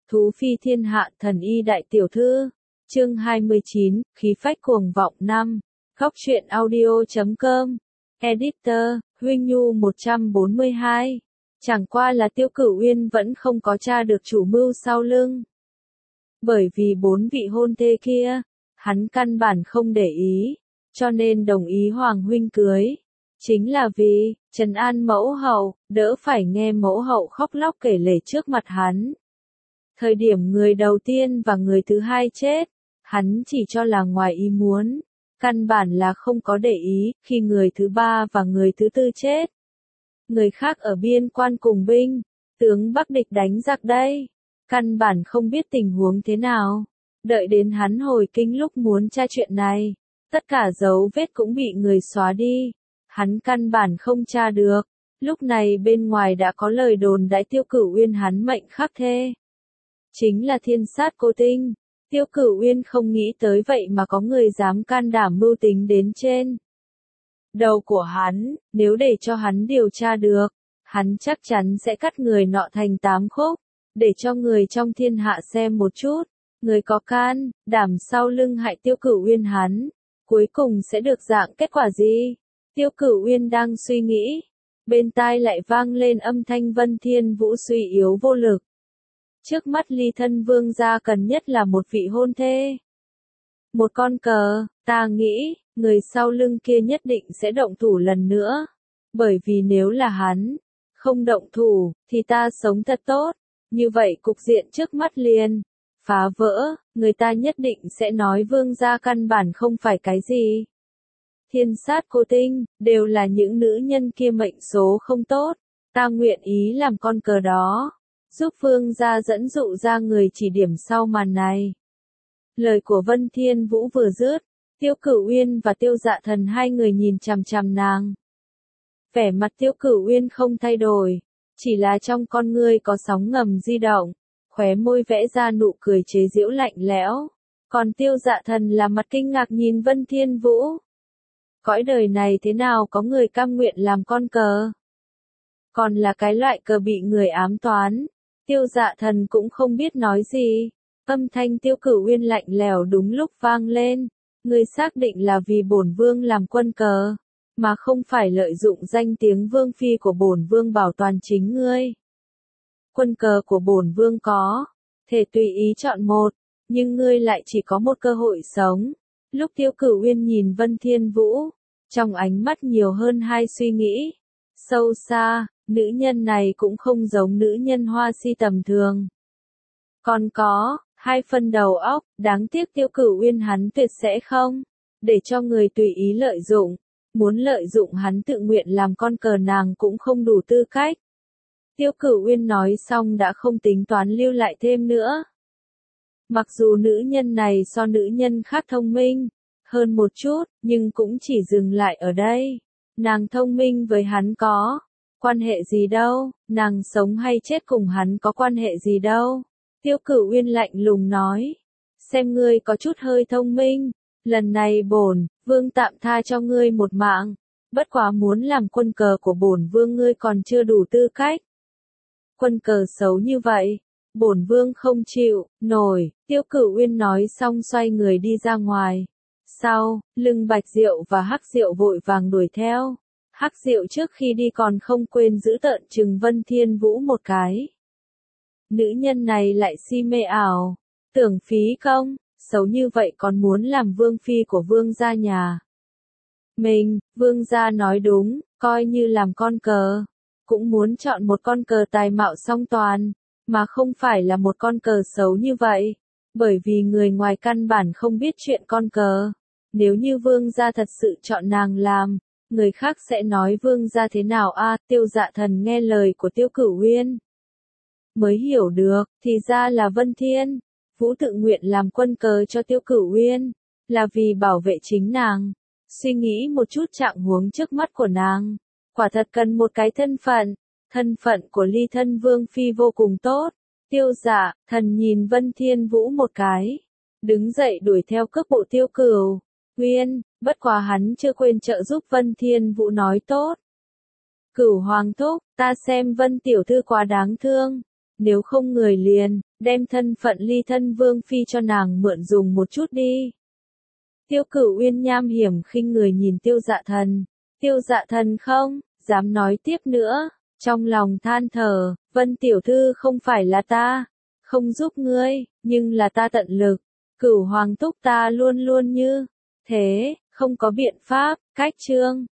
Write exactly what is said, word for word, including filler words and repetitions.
Thú phi thiên hạ thần y đại tiểu thư. Chương hai mươi chín, khí phách cuồng vọng năm. Góc truyện audio chấm com. Editor, Huynh Nhu một trăm bốn mươi hai. Chẳng qua là Tiêu Cửu Uyên vẫn không có tra được chủ mưu sau lưng. Bởi vì bốn vị hôn thê kia, hắn căn bản không để ý, cho nên đồng ý Hoàng huynh cưới. Chính là vì, trấn an mẫu hậu, đỡ phải nghe mẫu hậu khóc lóc kể lể trước mặt hắn. Thời điểm người đầu tiên và người thứ hai chết, hắn chỉ cho là ngoài ý muốn, căn bản là không có để ý, khi người thứ ba và người thứ tư chết. Người khác ở biên quan cùng binh, tướng Bắc địch đánh giặc đây, căn bản không biết tình huống thế nào. Đợi đến hắn hồi kinh lúc muốn tra chuyện này, tất cả dấu vết cũng bị người xóa đi, hắn căn bản không tra được. Lúc này bên ngoài đã có lời đồn đại Tiêu Cửu Uyên hắn mệnh khắc thê. Chính là thiên sát cô tinh. Tiêu Cửu Uyên không nghĩ tới vậy mà có người dám can đảm mưu tính đến trên đầu của hắn, nếu để cho hắn điều tra được, hắn chắc chắn sẽ cắt người nọ thành tám khúc, để cho người trong thiên hạ xem một chút, người có can đảm sau lưng hại Tiêu Cửu Uyên hắn, cuối cùng sẽ được dạng kết quả gì? Tiêu Cửu Uyên đang suy nghĩ, bên tai lại vang lên âm thanh Vân Thiên Vũ suy yếu vô lực. Trước mắt ly thân vương gia cần nhất là một vị hôn thê. Một con cờ, ta nghĩ, người sau lưng kia nhất định sẽ động thủ lần nữa. Bởi vì nếu là hắn, không động thủ, thì ta sống thật tốt. Như vậy cục diện trước mắt liền phá vỡ, người ta nhất định sẽ nói vương gia căn bản không phải cái gì. Thiên sát cô tinh, đều là những nữ nhân kia mệnh số không tốt. Ta nguyện ý làm con cờ đó, giúp vương gia dẫn dụ ra người chỉ điểm sau màn này. Lời của Vân Thiên Vũ vừa dứt, Tiêu Cửu Uyên và Tiêu Dạ Thần hai người nhìn chằm chằm nàng. Vẻ mặt Tiêu Cửu Uyên không thay đổi, chỉ là trong con ngươi có sóng ngầm di động, khóe môi vẽ ra nụ cười chế giễu lạnh lẽo. Còn Tiêu Dạ Thần là mặt kinh ngạc nhìn Vân Thiên Vũ. Cõi đời này thế nào có người cam nguyện làm con cờ? Còn là cái loại cờ bị người ám toán. Tiêu Dạ Thần cũng không biết nói gì. Âm thanh Tiêu Cửu Uyên lạnh lẽo đúng lúc vang lên. Ngươi xác định là vì bổn vương làm quân cờ, mà không phải lợi dụng danh tiếng vương phi của bổn vương bảo toàn chính ngươi. Quân cờ của bổn vương có thể tùy ý chọn một, nhưng ngươi lại chỉ có một cơ hội sống. Lúc Tiêu Cửu Uyên nhìn Vân Thiên Vũ, trong ánh mắt nhiều hơn hai suy nghĩ sâu xa. Nữ nhân này cũng không giống nữ nhân hoa si tầm thường. Còn có hai phần đầu óc, đáng tiếc Tiêu Cửu Uyên hắn tuyệt sẽ không để cho người tùy ý lợi dụng. Muốn lợi dụng hắn tự nguyện làm con cờ nàng cũng không đủ tư cách. Tiêu Cửu Uyên nói xong đã không tính toán lưu lại thêm nữa. Mặc dù nữ nhân này so nữ nhân khác thông minh hơn một chút, nhưng cũng chỉ dừng lại ở đây. Nàng thông minh với hắn có quan hệ gì đâu, nàng sống hay chết cùng hắn có quan hệ gì đâu. Tiêu Cửu Uyên lạnh lùng nói, xem ngươi có chút hơi thông minh, lần này bổn vương tạm tha cho ngươi một mạng, bất quá muốn làm quân cờ của bổn vương ngươi còn chưa đủ tư cách. Quân cờ xấu như vậy, bổn vương không chịu nổi. Tiêu Cửu Uyên nói xong xoay người đi ra ngoài. Sau lưng Bạch Diệu và Hắc Diệu vội vàng đuổi theo. Hắc Diệu trước khi đi còn không quên giữ tợn trừng Vân Thiên Vũ một cái. Nữ nhân này lại si mê ảo, tưởng phí công, xấu như vậy còn muốn làm vương phi của vương gia nhà mình. Vương gia nói đúng, coi như làm con cờ, cũng muốn chọn một con cờ tài mạo song toàn, mà không phải là một con cờ xấu như vậy, bởi vì người ngoài căn bản không biết chuyện con cờ. Nếu như vương gia thật sự chọn nàng làm, người khác sẽ nói vương gia thế nào a? À, Tiêu Dạ Thần nghe lời của Tiêu Cửu Uyên mới hiểu được, thì ra là Vân Thiên Vũ tự nguyện làm quân cờ cho Tiêu Cửu Uyên, là vì bảo vệ chính nàng. Suy nghĩ một chút trạng huống trước mắt của nàng, quả thật cần một cái thân phận. Thân phận của ly thân vương phi vô cùng tốt. Tiêu Dạ Thần nhìn Vân Thiên Vũ một cái, đứng dậy đuổi theo cước bộ Tiêu Cửu Uyên, bất quá hắn chưa quên trợ giúp Vân Thiên Vũ nói tốt. Cửu Hoàng thúc, ta xem Vân tiểu thư quá đáng thương, nếu không người liền, đem thân phận ly thân vương phi cho nàng mượn dùng một chút đi. Tiêu Cửu Uyên nham hiểm khinh người nhìn Tiêu Dạ Thần, Tiêu Dạ Thần không dám nói tiếp nữa, trong lòng than thở, Vân tiểu thư không phải là ta, không giúp ngươi, nhưng là ta tận lực, Cửu Hoàng thúc ta luôn luôn như thế, không có biện pháp, cách trương.